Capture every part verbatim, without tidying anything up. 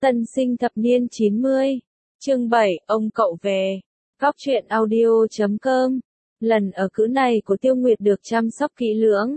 Tân sinh thập niên chín mươi. Chương bảy, ông cậu về. Góc truyện audio chấm com. Lần ở cữ này của Tiêu Nguyệt được chăm sóc kỹ lưỡng.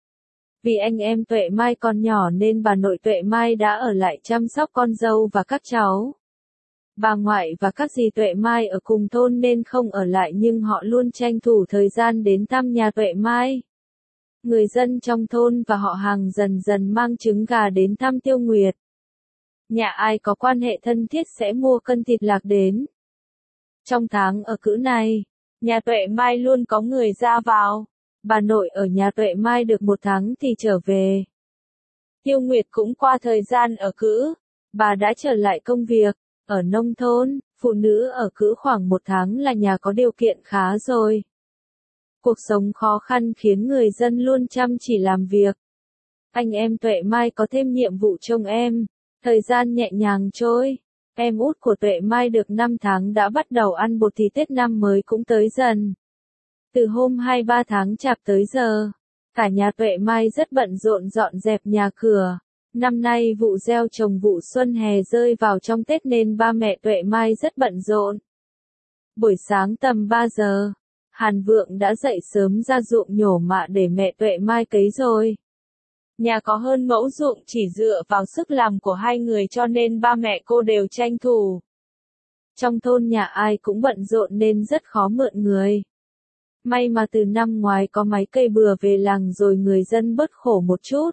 Vì anh em Tuệ Mai còn nhỏ nên bà nội Tuệ Mai đã ở lại chăm sóc con dâu và các cháu. Bà ngoại và các dì Tuệ Mai ở cùng thôn nên không ở lại nhưng họ luôn tranh thủ thời gian đến thăm nhà Tuệ Mai. Người dân trong thôn và họ hàng dần dần mang trứng gà đến thăm Tiêu Nguyệt. Nhà ai có quan hệ thân thiết sẽ mua cân thịt lạc đến. Trong tháng ở cữ này, nhà Tuệ Mai luôn có người ra vào. Bà nội ở nhà Tuệ Mai được một tháng thì trở về. Tiêu Nguyệt cũng qua thời gian ở cữ. Bà đã trở lại công việc. Ở nông thôn, phụ nữ ở cữ khoảng một tháng là nhà có điều kiện khá rồi. Cuộc sống khó khăn khiến người dân luôn chăm chỉ làm việc. Anh em Tuệ Mai có thêm nhiệm vụ trông em. Thời gian nhẹ nhàng trôi. Em út của Tuệ Mai được năm tháng đã bắt đầu ăn bột thì Tết năm mới cũng tới dần. Từ hôm hai mươi ba tháng Chạp tới giờ, cả nhà Tuệ Mai rất bận rộn dọn dẹp nhà cửa. Năm nay vụ gieo trồng vụ xuân hè rơi vào trong Tết nên ba mẹ Tuệ Mai rất bận rộn. Buổi sáng tầm ba giờ, Hàn Vượng đã dậy sớm ra ruộng nhổ mạ để mẹ Tuệ Mai cấy rồi. Nhà có hơn mẫu ruộng chỉ dựa vào sức làm của hai người cho nên ba mẹ cô đều tranh thủ. Trong thôn nhà ai cũng bận rộn nên rất khó mượn người. May mà từ năm ngoái có máy cây bừa về làng rồi người dân bớt khổ một chút.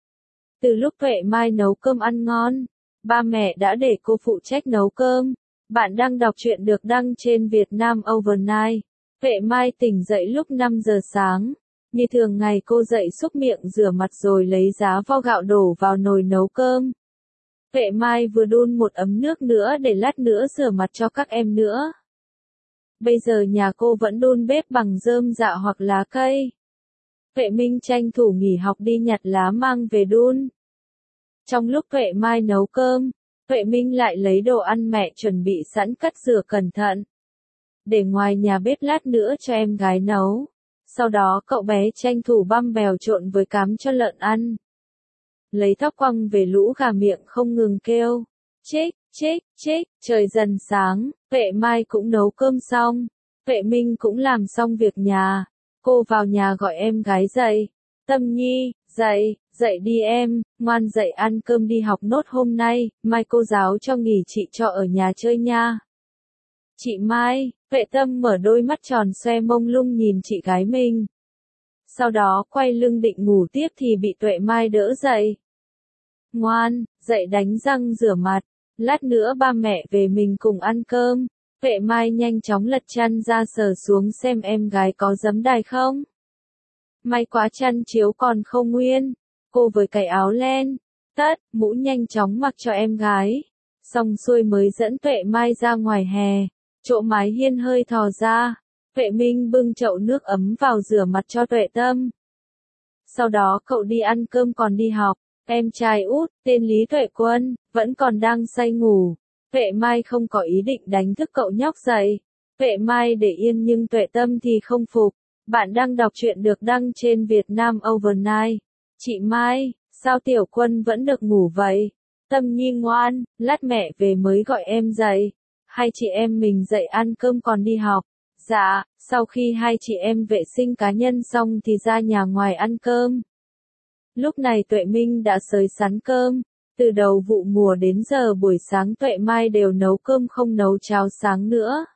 Từ lúc Tuệ Mai nấu cơm ăn ngon, ba mẹ đã để cô phụ trách nấu cơm. Bạn đang đọc truyện được đăng trên Việt Nam Overnight. Tuệ Mai tỉnh dậy lúc năm giờ sáng. Như thường ngày cô dậy xúc miệng rửa mặt rồi lấy giá vo gạo đổ vào nồi nấu cơm. Tuệ Mai vừa đun một ấm nước nữa để lát nữa rửa mặt cho các em nữa. Bây giờ nhà cô vẫn đun bếp bằng rơm rạ hoặc lá cây. Tuệ Minh tranh thủ nghỉ học đi nhặt lá mang về đun. Trong lúc Tuệ Mai nấu cơm, Tuệ Minh lại lấy đồ ăn mẹ chuẩn bị sẵn cắt rửa cẩn thận. Để ngoài nhà bếp lát nữa cho em gái nấu. Sau đó cậu bé tranh thủ băm bèo trộn với cám cho lợn ăn. Lấy thóc quăng về lũ gà miệng không ngừng kêu. Chích, chích, chích, trời dần sáng, Tuệ Mai cũng nấu cơm xong. Tuệ Minh cũng làm xong việc nhà. Cô vào nhà gọi em gái dậy. Tâm Nhi, dậy, dậy đi em, ngoan dậy ăn cơm đi học nốt hôm nay, mai cô giáo cho nghỉ chị cho ở nhà chơi nha. Chị Mai, Tuệ Tâm mở đôi mắt tròn xoe mông lung nhìn chị gái mình. Sau đó quay lưng định ngủ tiếp thì bị Tuệ Mai đỡ dậy. Ngoan, dậy đánh răng rửa mặt, lát nữa ba mẹ về mình cùng ăn cơm. Tuệ Mai nhanh chóng lật chăn ra sờ xuống xem em gái có giấm đài không. May quá chăn chiếu còn không nguyên. Cô với cái áo len, tất, mũ nhanh chóng mặc cho em gái. Xong xuôi mới dẫn Tuệ Mai ra ngoài hè. Chỗ mái hiên hơi thò ra. Tuệ Minh bưng chậu nước ấm vào rửa mặt cho Tuệ Tâm. Sau đó cậu đi ăn cơm còn đi học. Em trai út, tên Lý Tuệ Quân, vẫn còn đang say ngủ. Tuệ Mai không có ý định đánh thức cậu nhóc dậy. Tuệ Mai để yên nhưng Tuệ Tâm thì không phục. Bạn đang đọc truyện được đăng trên Việt Nam Overnight. Chị Mai, sao Tiểu Quân vẫn được ngủ vậy? Tâm Nhi ngoan, lát mẹ về mới gọi em dậy. Hai chị em mình dậy ăn cơm còn đi học. Dạ, sau khi hai chị em vệ sinh cá nhân xong thì ra nhà ngoài ăn cơm. Lúc này Tuệ Minh đã xới sắn cơm. Từ đầu vụ mùa đến giờ buổi sáng Tuệ Mai đều nấu cơm không nấu cháo sáng nữa.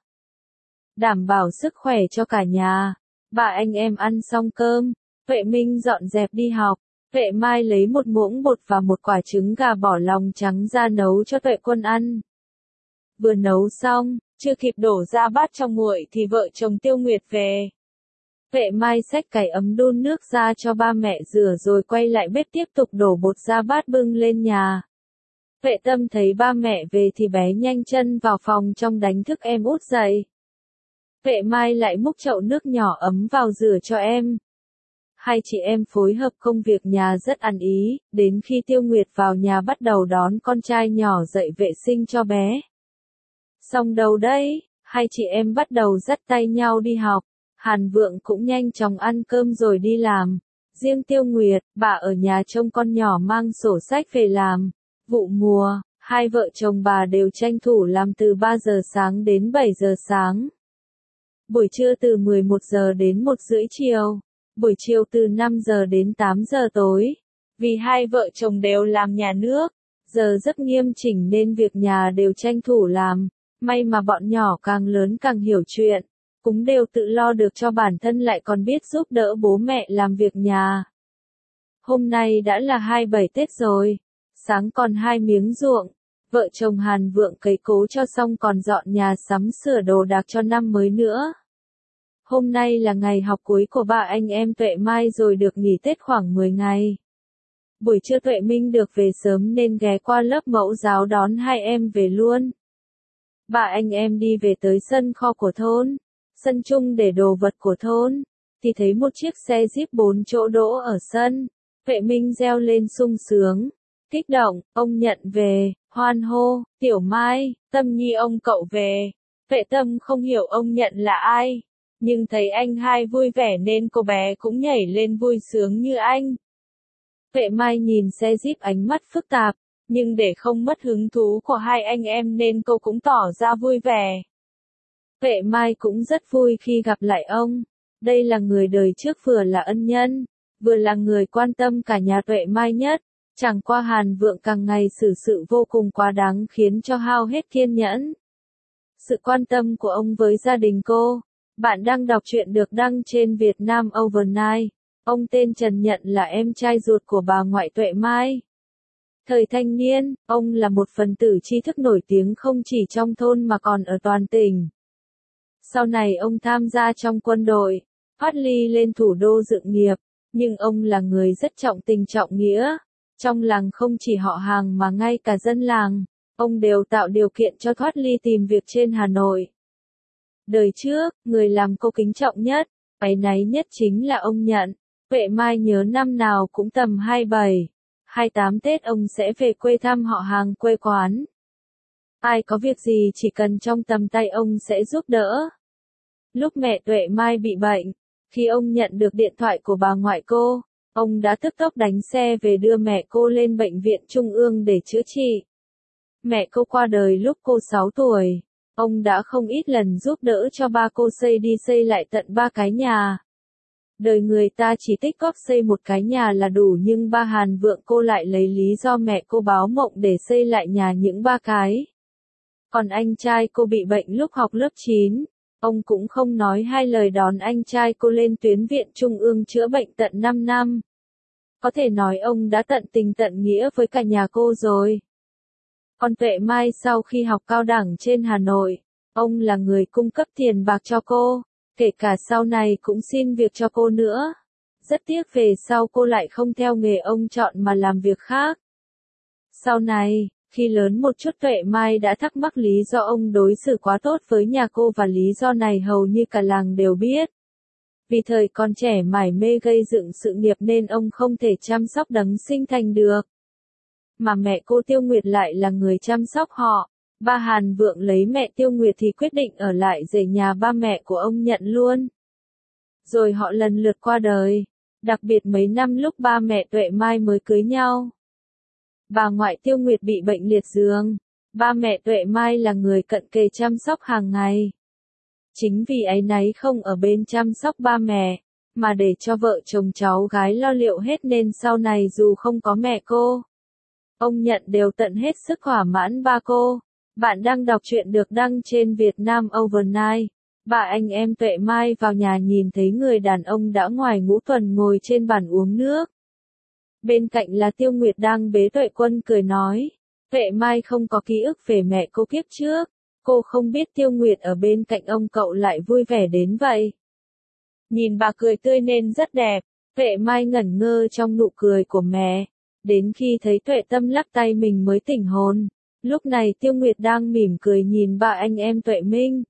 Đảm bảo sức khỏe cho cả nhà. Ba anh em ăn xong cơm, Tuệ Minh dọn dẹp đi học. Tuệ Mai lấy một muỗng bột và một quả trứng gà bỏ lòng trắng ra nấu cho Tuệ Quân ăn. Vừa nấu xong, chưa kịp đổ ra bát cho nguội thì vợ chồng Tiêu Nguyệt về. Tuệ Mai xách cái ấm đun nước ra cho ba mẹ rửa rồi quay lại bếp tiếp tục đổ bột ra bát bưng lên nhà. Tuệ Tâm thấy ba mẹ về thì bé nhanh chân vào phòng trong đánh thức em út dậy. Tuệ Mai lại múc chậu nước nhỏ ấm vào rửa cho em. Hai chị em phối hợp công việc nhà rất ăn ý, đến khi Tiêu Nguyệt vào nhà bắt đầu đón con trai nhỏ dậy vệ sinh cho bé. Xong đâu đấy, hai chị em bắt đầu dắt tay nhau đi học. Hàn Vượng cũng nhanh chóng ăn cơm rồi đi làm. Riêng Tiêu Nguyệt, bà ở nhà trông con nhỏ mang sổ sách về làm. Vụ mùa, Hai vợ chồng bà đều tranh thủ làm từ ba giờ sáng đến bảy giờ sáng. Buổi trưa từ mười một giờ đến một rưỡi chiều. Buổi chiều từ năm giờ đến tám giờ tối. Vì hai vợ chồng đều làm nhà nước, giờ rất nghiêm chỉnh nên việc nhà đều tranh thủ làm. May mà bọn nhỏ càng lớn càng hiểu chuyện, cũng đều tự lo được cho bản thân lại còn biết giúp đỡ bố mẹ làm việc nhà. Hôm nay đã là hai mươi bảy Tết rồi, sáng còn hai miếng ruộng, vợ chồng Hàn Vượng cấy cố cho xong còn dọn nhà sắm sửa đồ đạc cho năm mới nữa. Hôm nay là ngày học cuối của ba anh em Tuệ Mai rồi được nghỉ Tết khoảng mười ngày. Buổi trưa Tuệ Minh được về sớm nên ghé qua lớp mẫu giáo đón hai em về luôn. Ba anh em đi về tới sân kho của thôn, sân chung để đồ vật của thôn, thì thấy một chiếc xe Jeep bốn chỗ đỗ ở sân. Tuệ Minh reo lên sung sướng, kích động, ông Nhận về, hoan hô, Tiểu Mai, Tâm Nhi ông cậu về. Tuệ Tâm không hiểu ông Nhận là ai, nhưng thấy anh hai vui vẻ nên cô bé cũng nhảy lên vui sướng như anh. Tuệ Mai nhìn xe Jeep ánh mắt phức tạp, nhưng để không mất hứng thú của hai anh em nên cô cũng tỏ ra vui vẻ. Tuệ Mai cũng rất vui khi gặp lại ông. Đây là người đời trước vừa là ân nhân, vừa là người quan tâm cả nhà Tuệ Mai nhất. Chẳng qua Hàn Vượng càng ngày xử sự vô cùng quá đáng khiến cho hao hết kiên nhẫn. Sự quan tâm của ông với gia đình cô. Bạn đang đọc truyện được đăng trên Vietnam Overnight. Ông tên Trần Nhận là em trai ruột của bà ngoại Tuệ Mai. Thời thanh niên, ông là một phần tử tri thức nổi tiếng không chỉ trong thôn mà còn ở toàn tỉnh. Sau này ông tham gia trong quân đội, thoát ly lên thủ đô dựng nghiệp, nhưng ông là người rất trọng tình trọng nghĩa. Trong làng không chỉ họ hàng mà ngay cả dân làng, ông đều tạo điều kiện cho thoát ly tìm việc trên Hà Nội. Đời trước, người làm cô kính trọng nhất, áy náy nhất chính là ông Nhận. Tuệ Mai nhớ năm nào cũng tầm hai mươi bảy, hai mươi tám Tết ông sẽ về quê thăm họ hàng quê quán. Ai có việc gì chỉ cần trong tầm tay ông sẽ giúp đỡ. Lúc mẹ Tuệ Mai bị bệnh, khi ông nhận được điện thoại của bà ngoại cô, ông đã tức tốc đánh xe về đưa mẹ cô lên bệnh viện Trung ương để chữa trị. Mẹ cô qua đời lúc cô sáu tuổi, ông đã không ít lần giúp đỡ cho ba cô xây đi xây lại tận ba cái nhà. Đời người ta chỉ tích góp xây một cái nhà là đủ nhưng ba Hàn Vượng cô lại lấy lý do mẹ cô báo mộng để xây lại nhà những ba cái. Còn anh trai cô bị bệnh lúc học lớp chín, ông cũng không nói hai lời đón anh trai cô lên tuyến viện Trung ương chữa bệnh tận năm năm. Có thể nói ông đã tận tình tận nghĩa với cả nhà cô rồi. Còn Tuệ Mai sau khi học cao đẳng trên Hà Nội, ông là người cung cấp tiền bạc cho cô. Kể cả sau này cũng xin việc cho cô nữa. Rất tiếc về sau cô lại không theo nghề ông chọn mà làm việc khác. Sau này, khi lớn một chút Tuệ Mai đã thắc mắc lý do ông đối xử quá tốt với nhà cô và lý do này hầu như cả làng đều biết. Vì thời còn trẻ mải mê gây dựng sự nghiệp nên ông không thể chăm sóc đấng sinh thành được. Mà mẹ cô Tiêu Nguyệt lại là người chăm sóc họ. Ba Hàn Vượng lấy mẹ Tiêu Nguyệt thì quyết định ở lại rể nhà ba mẹ của ông Nhận luôn. Rồi họ lần lượt qua đời, đặc biệt mấy năm lúc ba mẹ Tuệ Mai mới cưới nhau. Bà ngoại Tiêu Nguyệt bị bệnh liệt giường, ba mẹ Tuệ Mai là người cận kề chăm sóc hàng ngày. Chính vì áy náy không ở bên chăm sóc ba mẹ, mà để cho vợ chồng cháu gái lo liệu hết nên sau này dù không có mẹ cô, ông Nhận đều tận hết sức thỏa mãn ba cô. Bạn đang đọc truyện được đăng trên Vietnam Overnight. Ba anh em Tuệ Mai vào nhà nhìn thấy người đàn ông đã ngoài ngũ tuần ngồi trên bàn uống nước. Bên cạnh là Tiêu Nguyệt đang bế Tuệ Quân cười nói. Tuệ Mai không có ký ức về mẹ cô kiếp trước. Cô không biết Tiêu Nguyệt ở bên cạnh ông cậu lại vui vẻ đến vậy. Nhìn bà cười tươi nên rất đẹp. Tuệ Mai ngẩn ngơ trong nụ cười của mẹ. Đến khi thấy Tuệ Tâm lắc tay mình mới tỉnh hồn. Lúc này Tiêu Nguyệt đang mỉm cười nhìn ba anh em Tuệ Minh.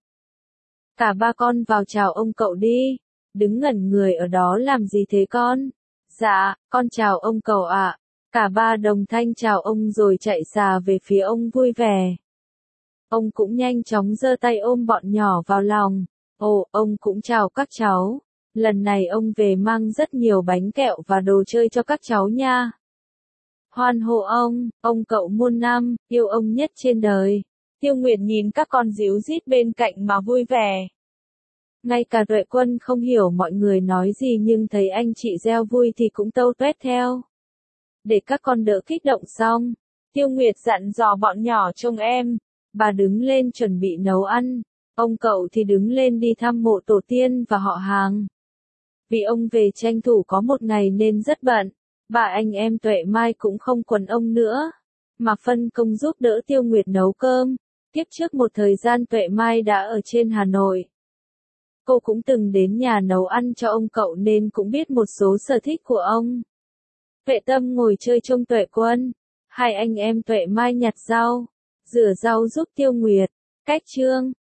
Cả ba con vào chào ông cậu đi. Đứng ngẩn người ở đó làm gì thế con? Dạ, con chào ông cậu ạ. Cả ba đồng thanh chào ông rồi chạy xà về phía ông vui vẻ. Ông cũng nhanh chóng giơ tay ôm bọn nhỏ vào lòng. Ồ, ông cũng chào các cháu. Lần này ông về mang rất nhiều bánh kẹo và đồ chơi cho các cháu nha. hoan hô ông, ông cậu muôn năm, yêu ông nhất trên đời. Tiêu Nguyệt nhìn các con díu dít bên cạnh mà vui vẻ. Ngay cả Tuệ Quân không hiểu mọi người nói gì nhưng thấy anh chị reo vui thì cũng tâu tuét theo. Để các con đỡ kích động xong, Tiêu Nguyệt dặn dò bọn nhỏ trông em, bà đứng lên chuẩn bị nấu ăn, ông cậu thì đứng lên đi thăm mộ tổ tiên và họ hàng. Vì ông về tranh thủ có một ngày nên rất bận, bà anh em Tuệ Mai cũng không quần ông nữa, mà phân công giúp đỡ Tiêu Nguyệt nấu cơm. Tiếp trước một thời gian Tuệ Mai đã ở trên Hà Nội. Cô cũng từng đến nhà nấu ăn cho ông cậu nên cũng biết một số sở thích của ông. Tuệ Tâm ngồi chơi trông Tuệ Quân. Hai anh em Tuệ Mai nhặt rau, rửa rau giúp Tiêu Nguyệt. Cách chương